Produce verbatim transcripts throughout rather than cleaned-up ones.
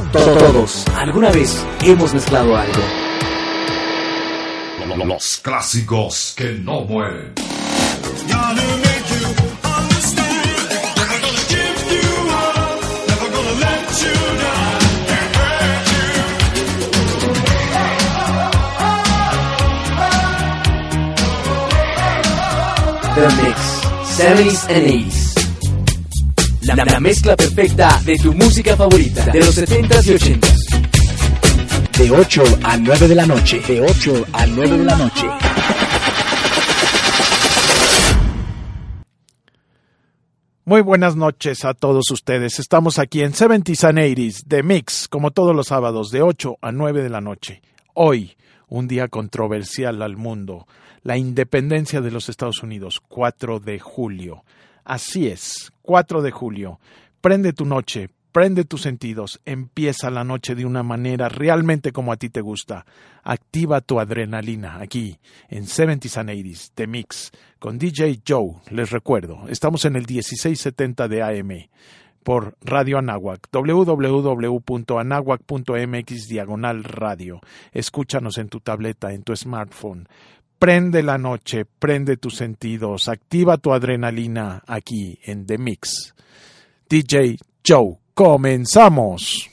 Todos, alguna vez, hemos mezclado algo. Los clásicos que no mueren. The Mix, seventies and eighties. La, la mezcla perfecta de tu música favorita de los setentas y ochentas. De ocho a nueve de la noche. De ocho a nueve de la noche. Muy buenas noches a todos ustedes. Estamos aquí en seventies and eighties The Mix, como todos los sábados, de ocho a nueve de la noche. Hoy, un día controversial al mundo. La independencia de los Estados Unidos, cuatro de julio. Así es, cuatro de julio. Prende tu noche, prende tus sentidos, empieza la noche de una manera realmente como a ti te gusta. Activa tu adrenalina aquí en seventies and eighties The Mix con D J Joe. Les recuerdo, estamos en el dieciséis setenta de A M por Radio Anáhuac, doble u doble u doble u punto anáhuac punto m x diagonal radio. Escúchanos en tu tableta, en tu smartphone. Prende la noche, prende tus sentidos, activa tu adrenalina aquí en The Mix. D J Joe, comenzamos.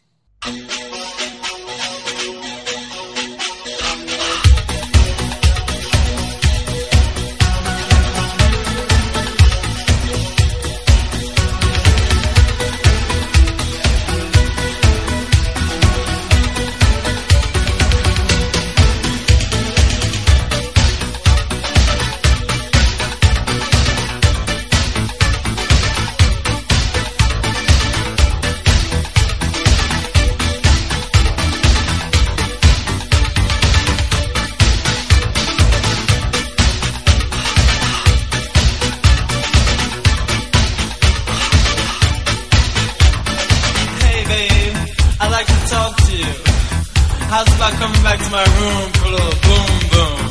How's about coming back to my room for a little boom boom?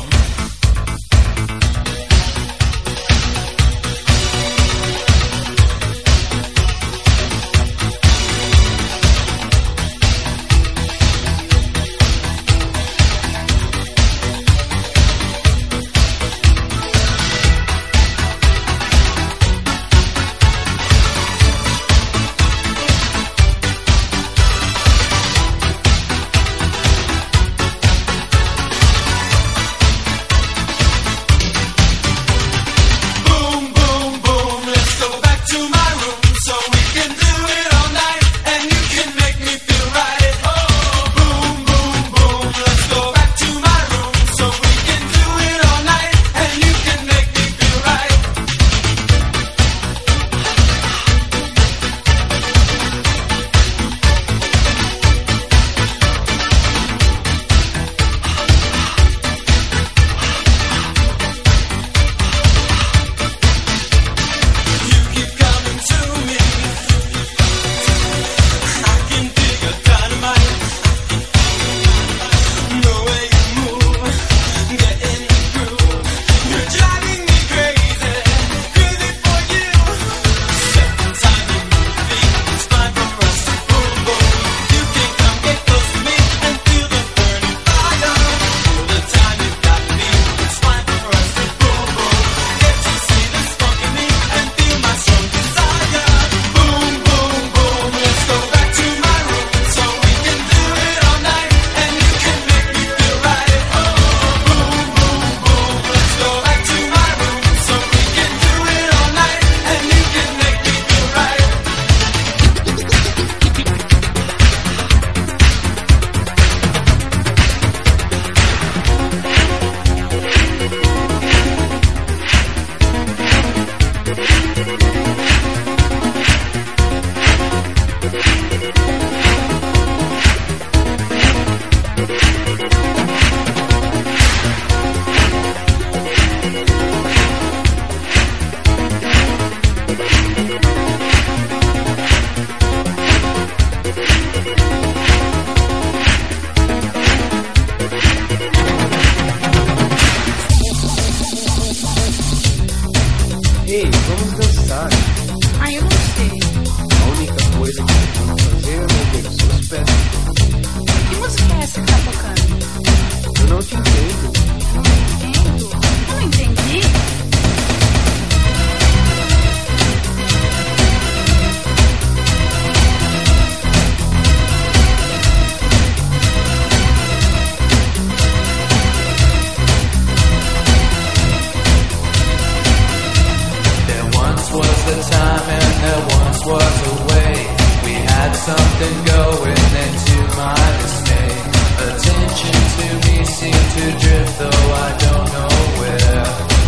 something going, then to my dismay, attention to me seemed to drift, though I don't know where.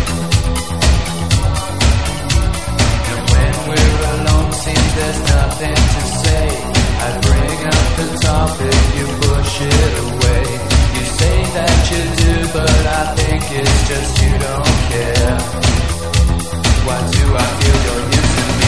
And when we're alone, seems there's nothing to say. I bring up the topic, you push it away. You say that you do, but I think it's just you don't care. Why do I feel you're using me?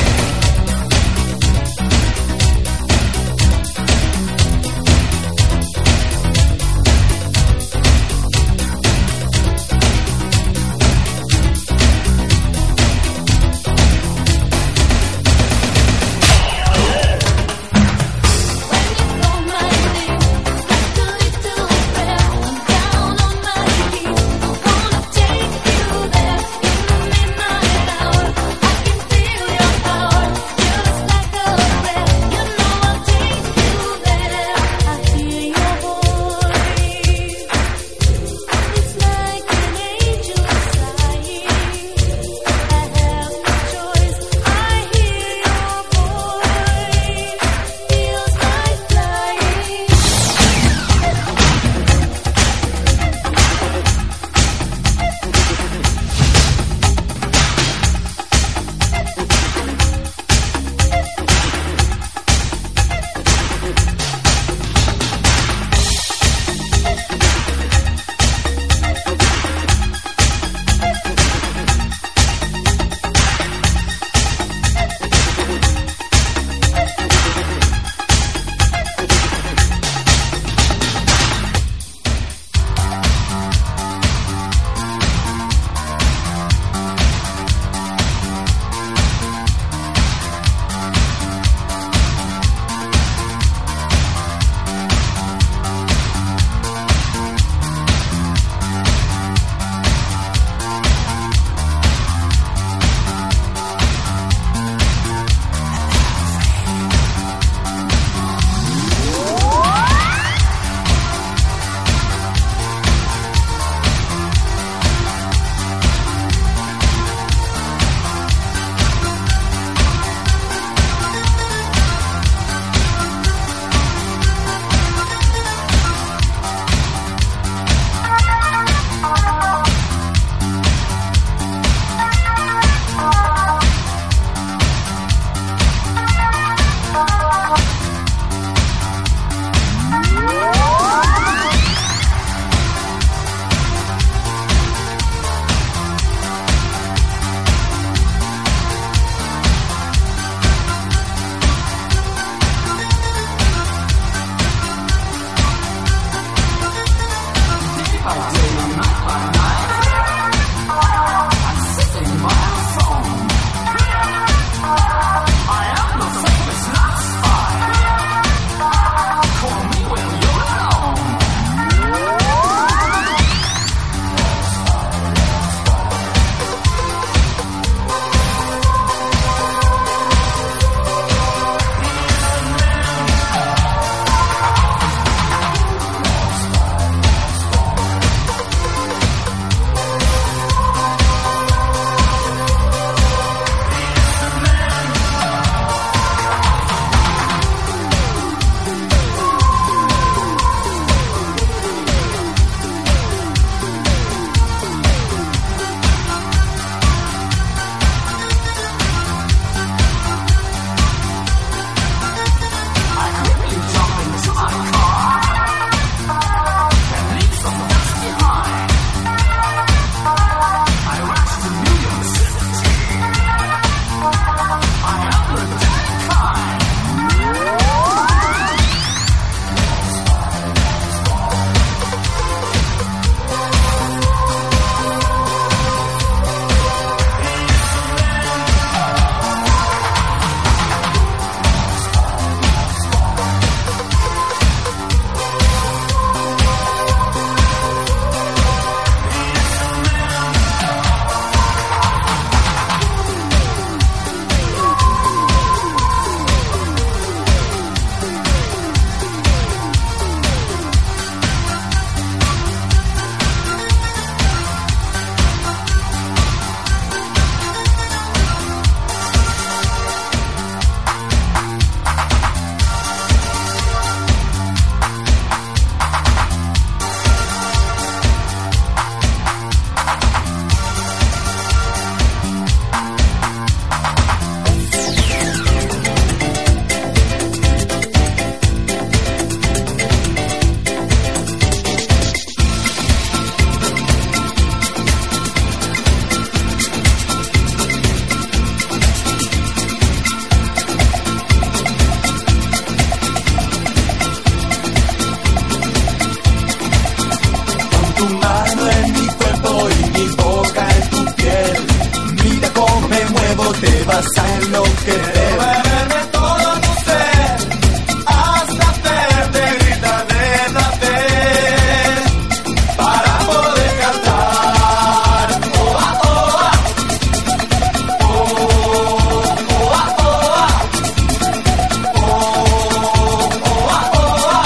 vas a enloquecer. Beberme todo tu ser, hasta hacerte gritar de placer, para poder cantar. Oh, ah, oh, ah. Oh, oh, ah, oh, ah. Oh, oh, ah, oh, ah.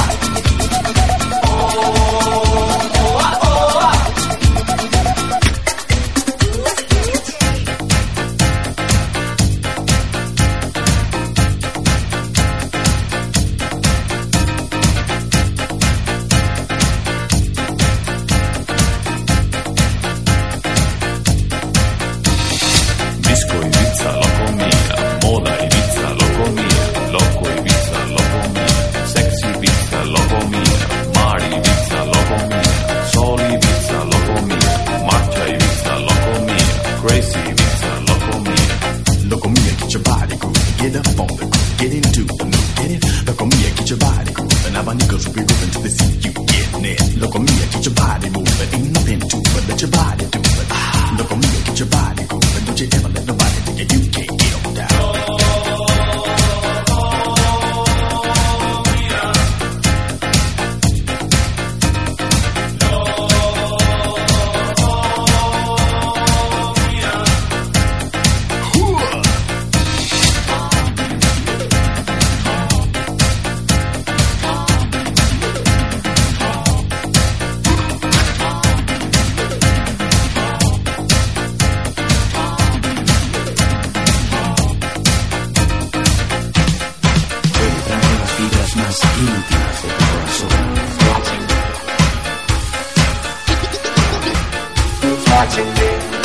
Disco Ibiza, loco mía, moda Ibiza, loco mía, loco Ibiza, loco mía, sexy Ibiza, loco mía, mar Ibiza, loco mía, sol Ibiza, loco mía, marcha Ibiza, loco mía, crazy Ibiza, loco mía. Loco mia, get your body grooving, get up on the groove, get into the mood, get it. Loco mia, get your body grooving, our niggas will be grooving till they see you getting it. Loco mia, get your body moving, ain't nothing to it, let your body do it. Ah, loco mia, get your body grooving, don't you ever let nobody think that you can't get on down. Entra en las fibras más íntimas de tu corazón. Watching me.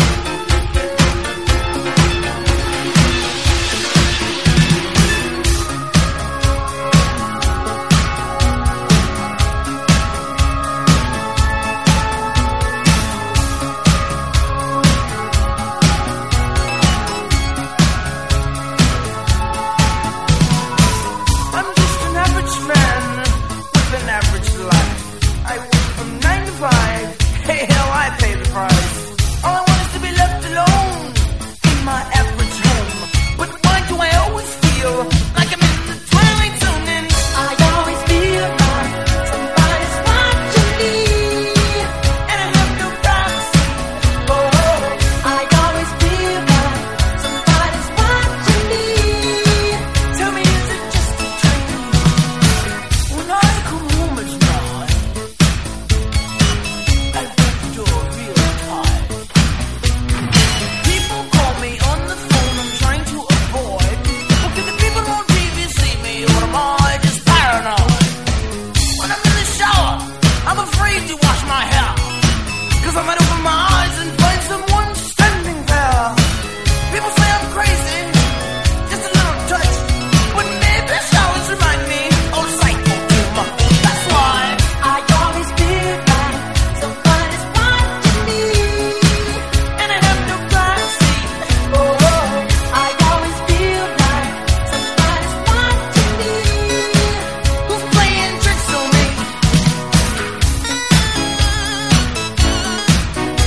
I'm just an average man with an average life. I work from nine to five. Hey, hell, I pay the price. All I want is to be left alone in my average home. But why do I always feel like I'm in the twilight zone? And I always feel like somebody's watching me, and I have no privacy. Oh, I always feel like somebody's watching me. Tell me, is it just a dream? When I come home at night, I get the door real tight. People call me on the phone, I'm trying to avoid. Okay, the people on T V see me, or am I just paranoid? When I'm in the shower, I'm afraid to wash my hair, 'cause I might open my eyes and find someone standing there. People say I'm crazy, just a little touch, but maybe showers remind me of psycho too much. That's why I always feel like somebody's watching me, and I have no privacy. Oh, I always feel like somebody's watching me, who's playing tricks on me.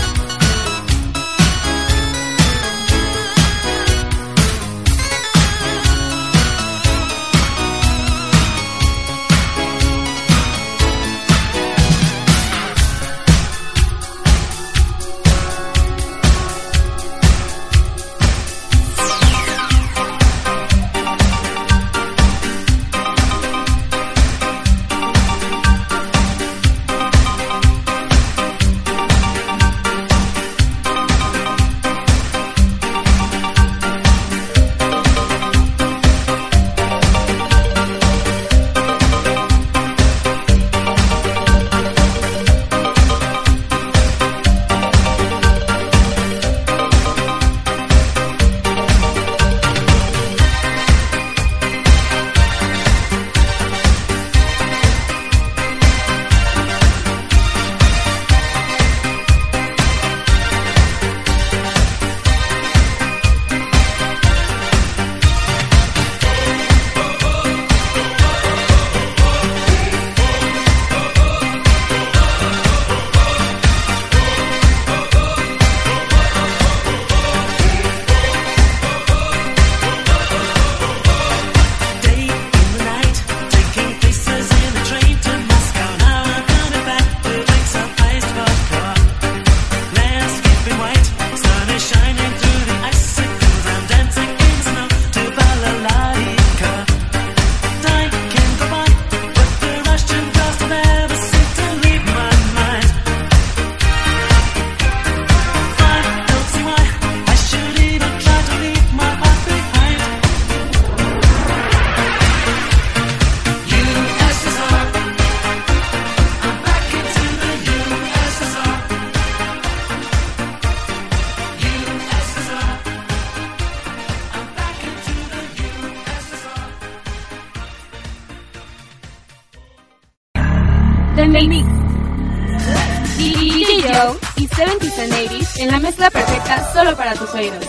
The Mix. D J Joe y seventies and eighties en la mezcla perfecta solo para tus oídos.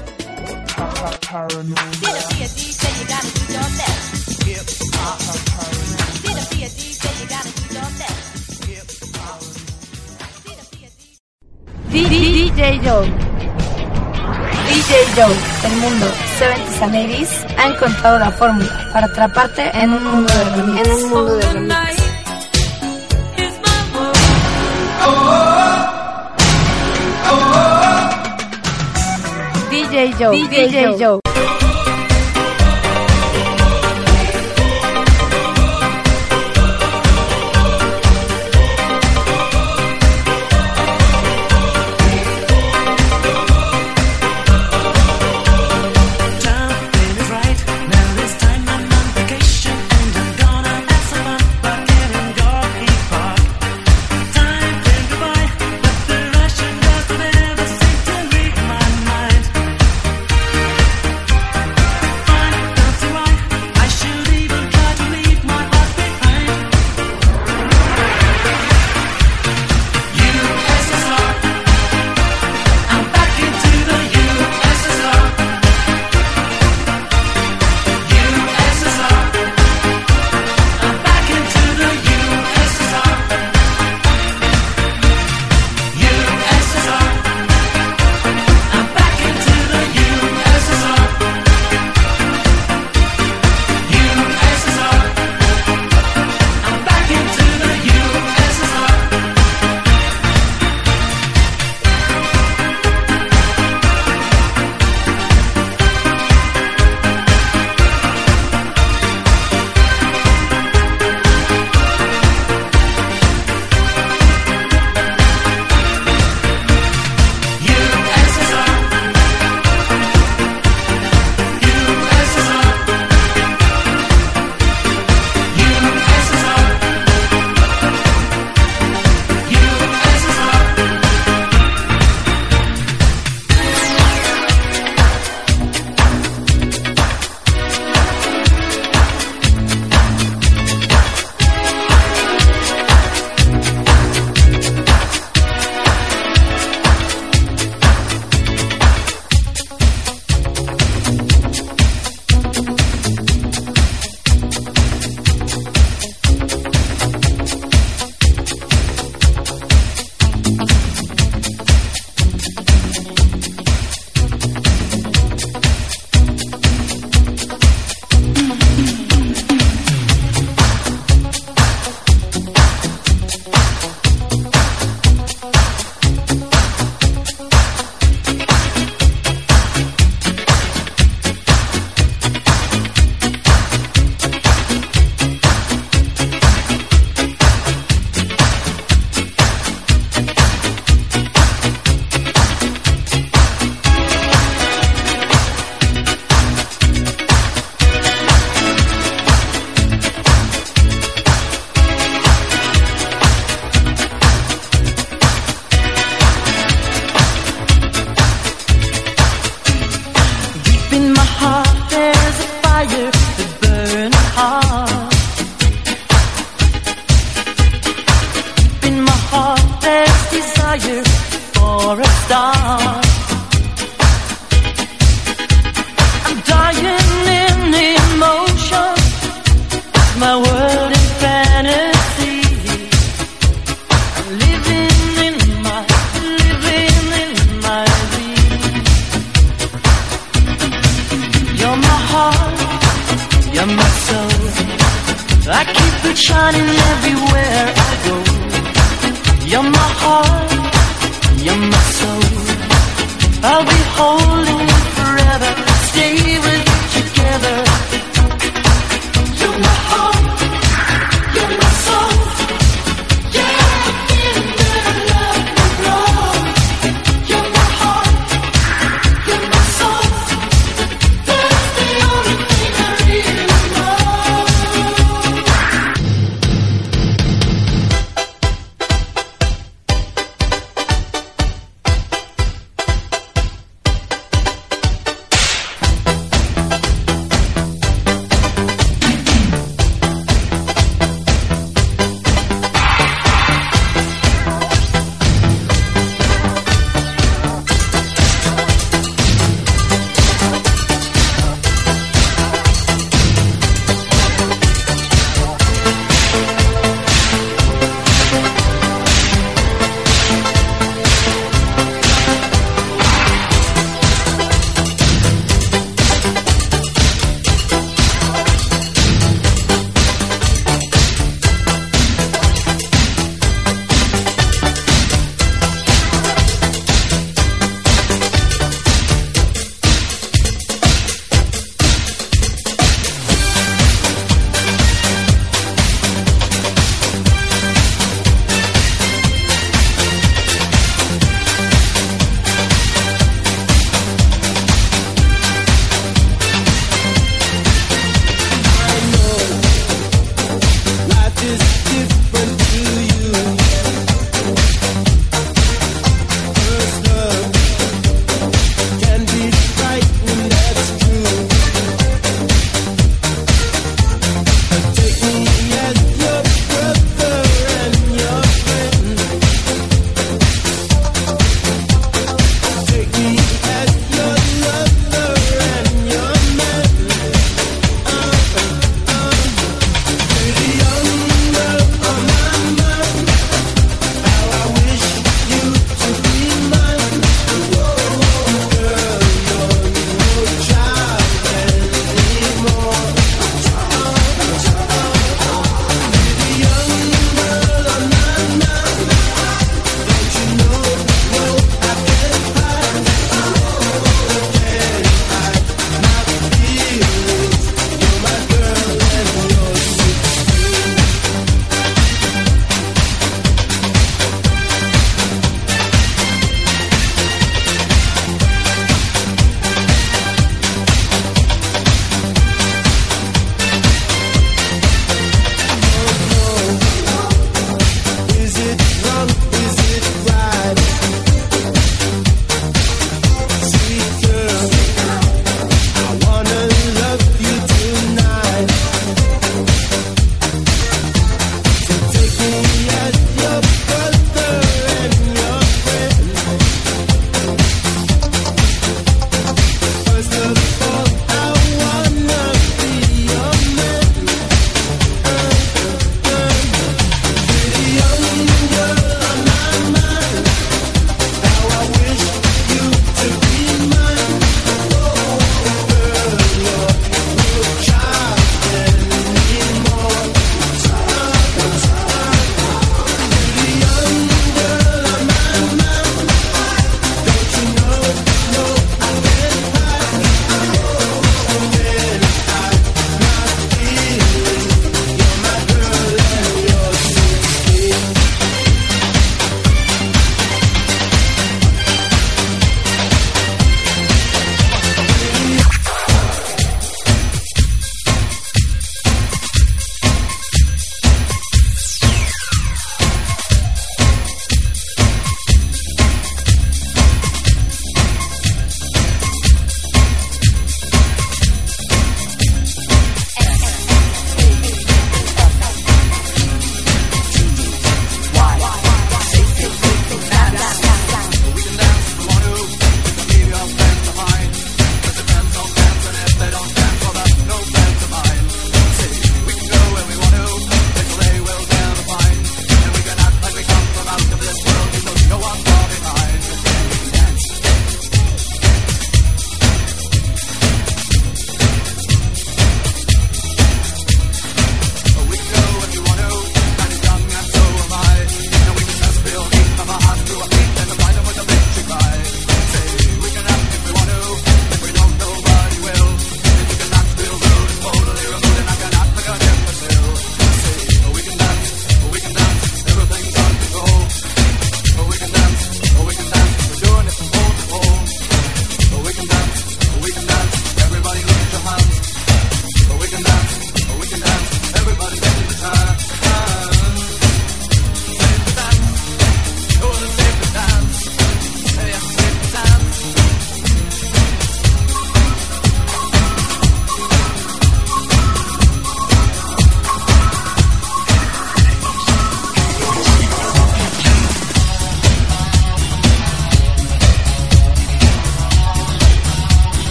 D J Joe. D J Joe, el mundo seventies and eighties ha encontrado la fórmula para atraparte en un mundo de remix. En un mundo de remix. D J Joe, D J Joe.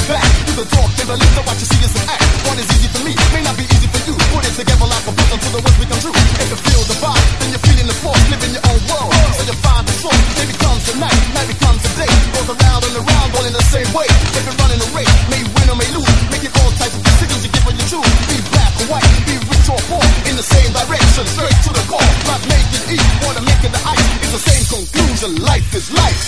back. Do the talk, then believe the watch you see is an act. What is easy for me may not be easy for you. Put it together like a puzzle until the words become true. If you feel the vibe, then you're feeling the force, living your own world. So you find the source, day becomes the night, night becomes the day. Goes around and around, all in the same way. If you're running a race, may win or may lose. Making all types of decisions you get when you choose. Be black or white, be rich or poor. In the same direction, straight to the core. Not make it eat, wanna make it the ice. It's the same conclusion, life is life.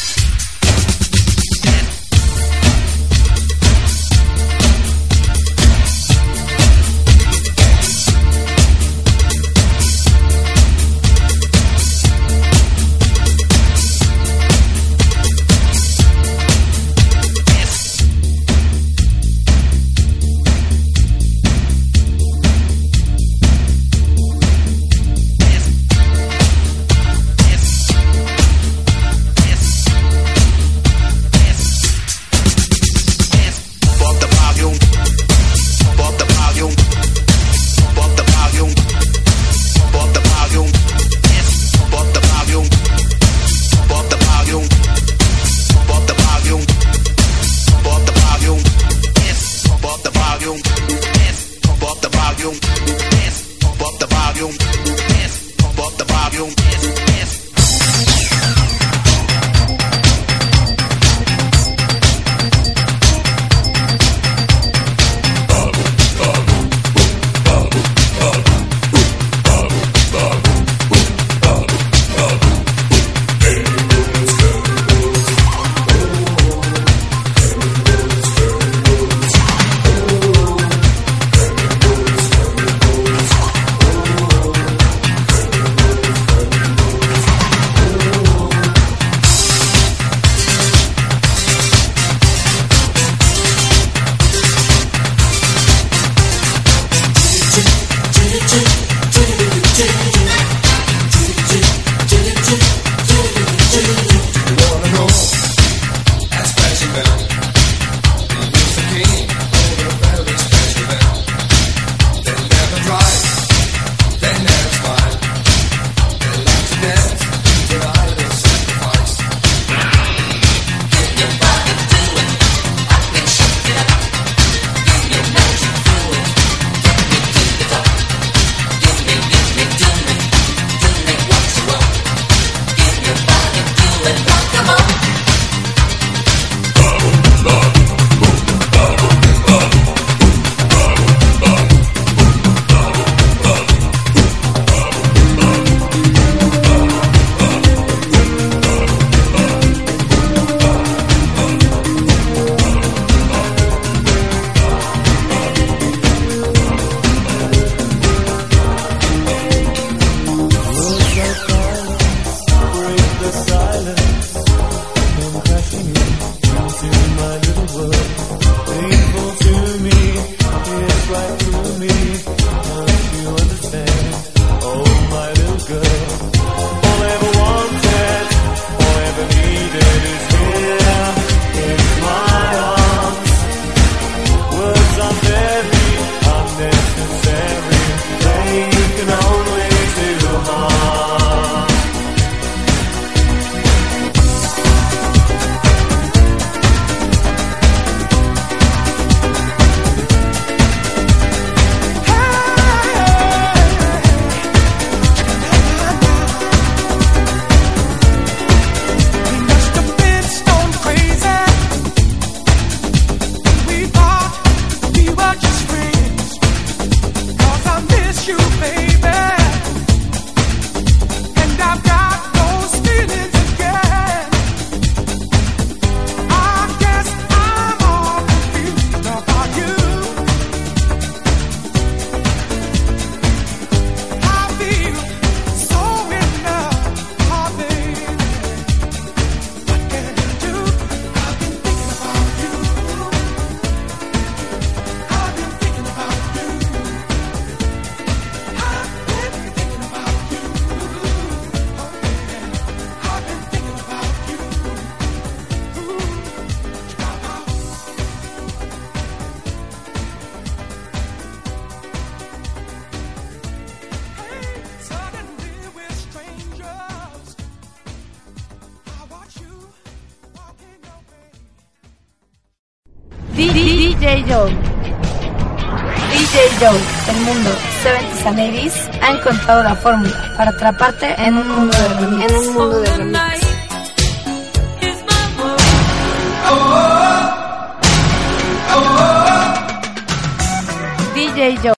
D J Joe. D J Joe, el mundo setenta and eighties ha encontrado la fórmula para atraparte en un mundo de remix. En un mundo de remix. D J Joe.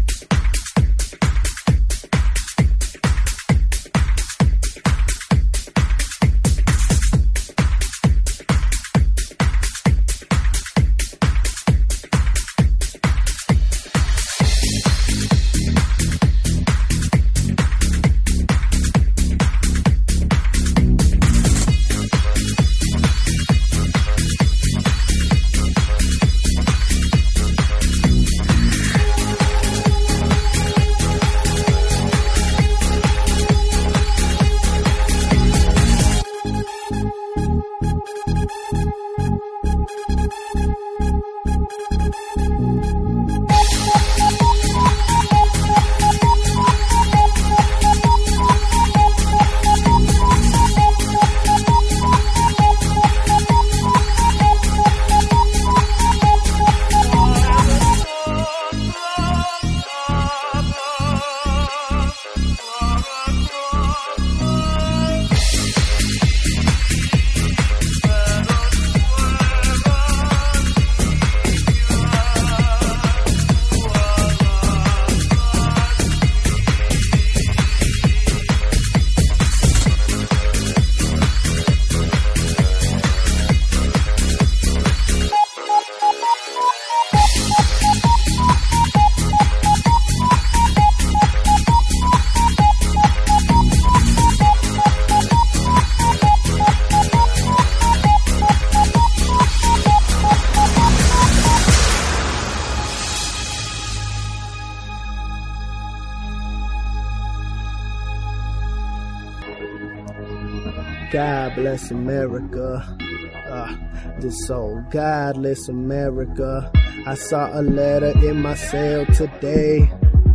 God bless America, uh, this so godless America. I saw a letter in my cell today.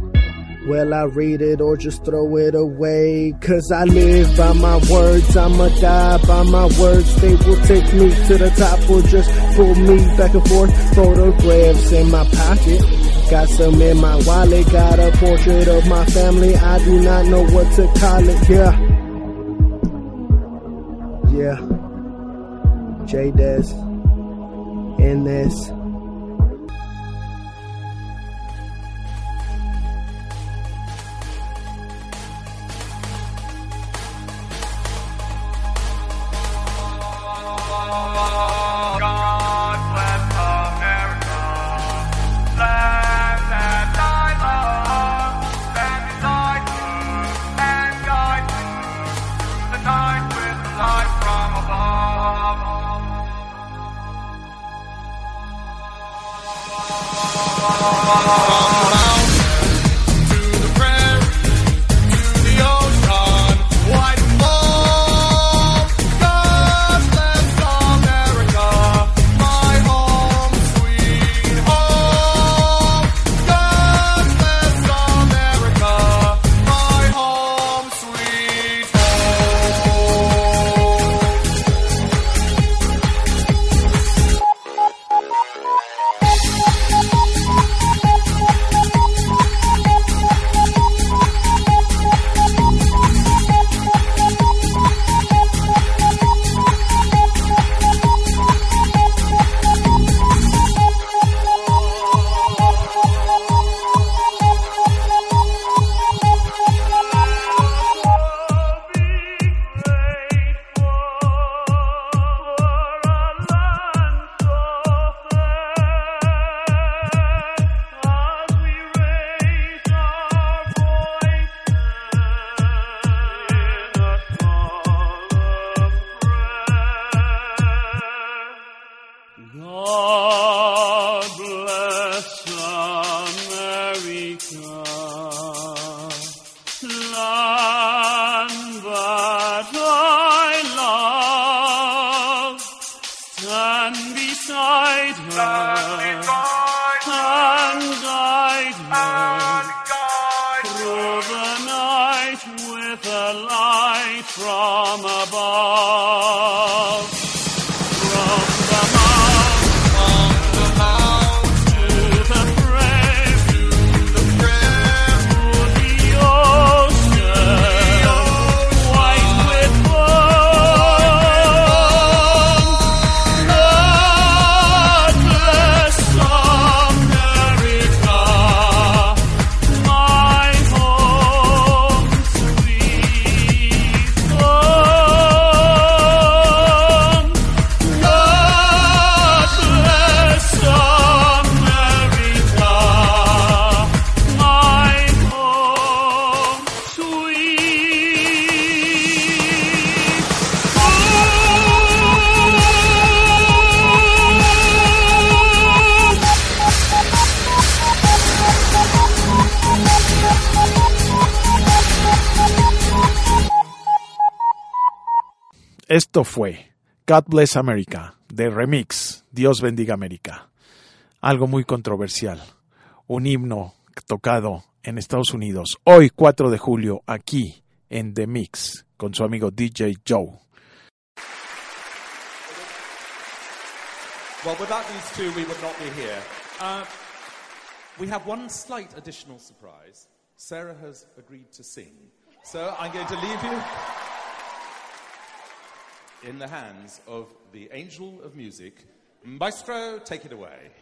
Will I read it or just throw it away? Cause I live by my words, I'ma die by my words. They will take me to the top or just pull me back and forth. Photographs in my pocket, got some in my wallet. Got a portrait of my family, I do not know what to call it, yeah. Yeah, J-Dez in this. From the Esto fue God Bless America, de Remix, Dios bendiga América. Algo muy controversial, un himno tocado en Estados Unidos, hoy cuatro de julio, aquí en The Mix, con su amigo D J Joe. Well, without these two, we would not be here. Uh, we have one slight additional surprise. Sarah has agreed to sing. So I'm going to leave you in the hands of the angel of music. Maestro, take it away.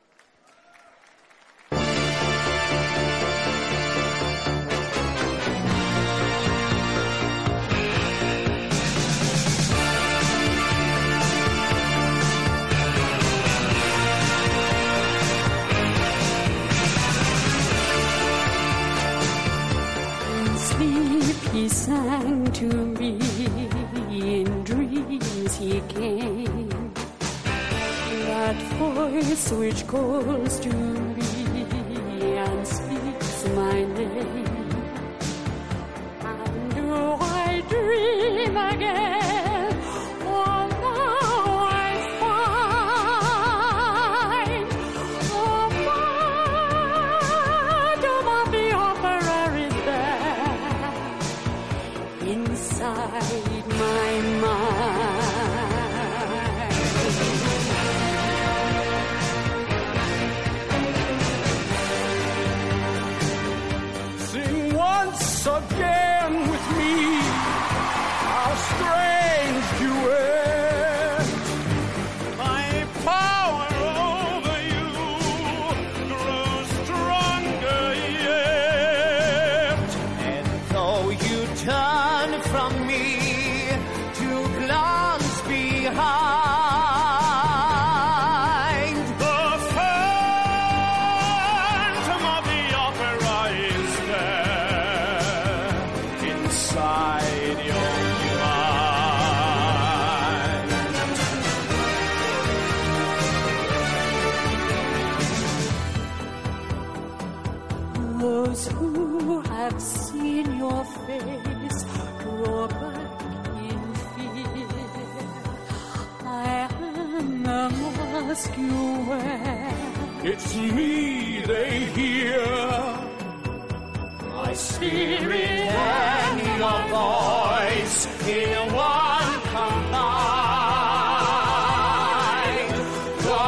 He sang to me, in dreams he came, that voice which calls to me and speaks my name. And do I dream again, or now I find the bottom of the opera is there inside my mind. Sing once again with me, how strange you were. My power over you grows stronger yet. And though you turn from me to glance behind, the phantom of the opera is there inside your mind. Those who have seen your face draw back in fear. I am the mask you wear. It's me they hear, my spirit and your voice in one combine. The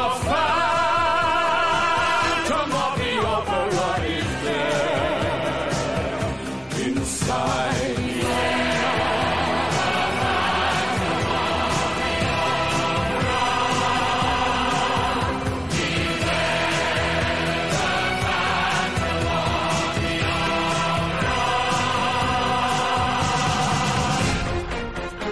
phantom of the opera is there inside your mind.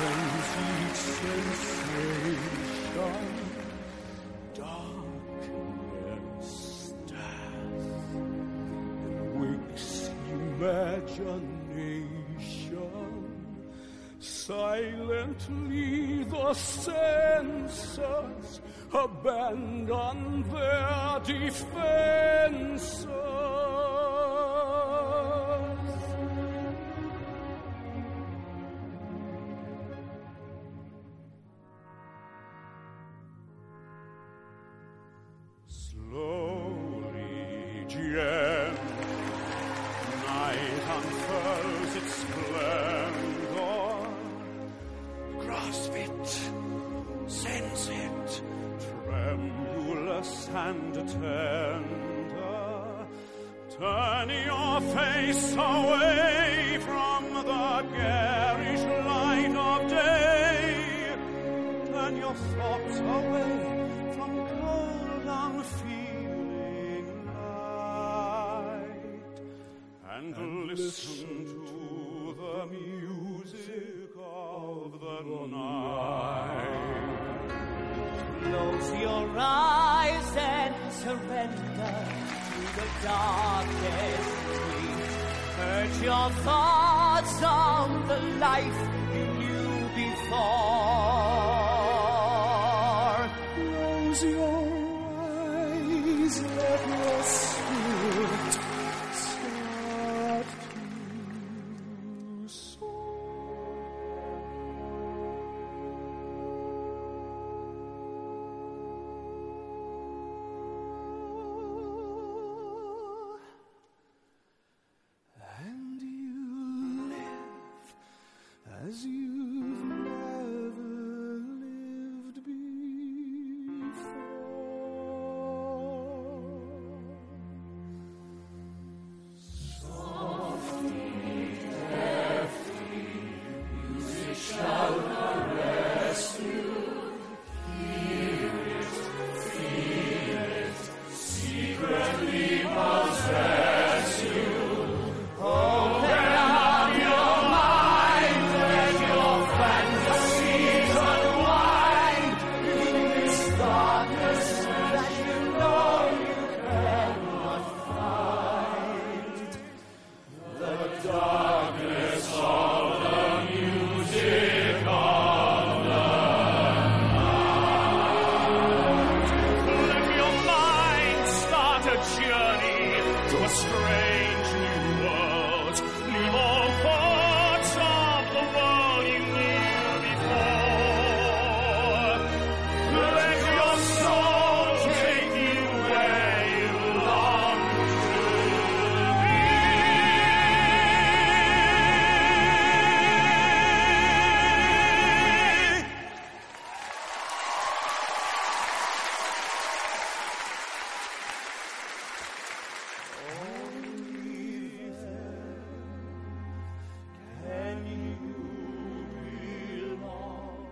deepens each sensation. Darkness death wakes imagination. Silently the senses abandon their defenses. Slowly, gem, night unfurls its splendor. Grasp it, sense it, tremulous and tender. Turn your face away from the garish light of day. Turn your thoughts away from cold, unfeeling night, and listen to the music of the night. Close your eyes and surrender to the darkest dream. Purge your thoughts of the life you knew before. Close your eyes, let your spirit start to soar. And you live as you've never lived before. Softly, deftly, music shall caress you. Hear it, feel it, secretly possess you. Open up your mind, let your fantasies unwind in this darkness that you know you cannot find. The darkness of the music of the night. Let your mind start a journey to a strange new world. Leave all thoughts of the world you knew before. Let your soul take you where you long to be. Can you belong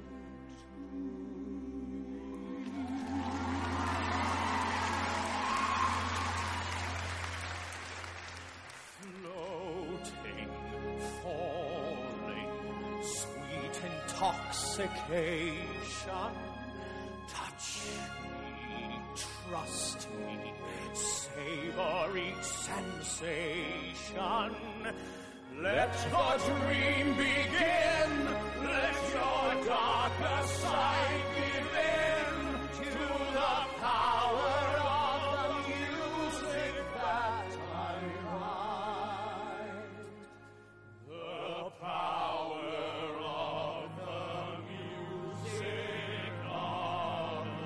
floating, falling, sweet intoxication? Touch me, trust me, savor each sensation. Let the dream begin. Let your darker side give in to the power of the music that I write. The power of the music of the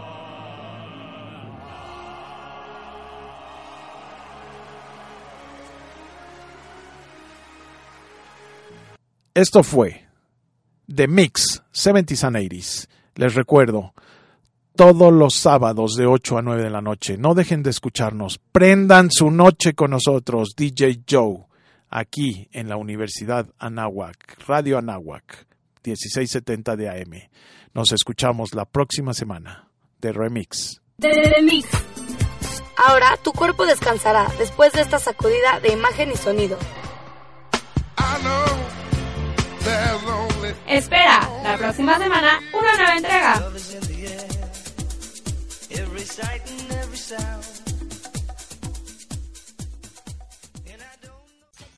Esto fue The Mix seventies and eighties. Les recuerdo, todos los sábados de ocho a nueve de la noche. No dejen de escucharnos. Prendan su noche con nosotros, D J Joe, aquí en la Universidad Anáhuac, Radio Anáhuac, dieciséis setenta de A M. Nos escuchamos la próxima semana. The Remix. The Remix. Ahora tu cuerpo descansará después de esta sacudida de imagen y sonido. I know there's no Espera la próxima semana una nueva entrega. Every sight and every sound.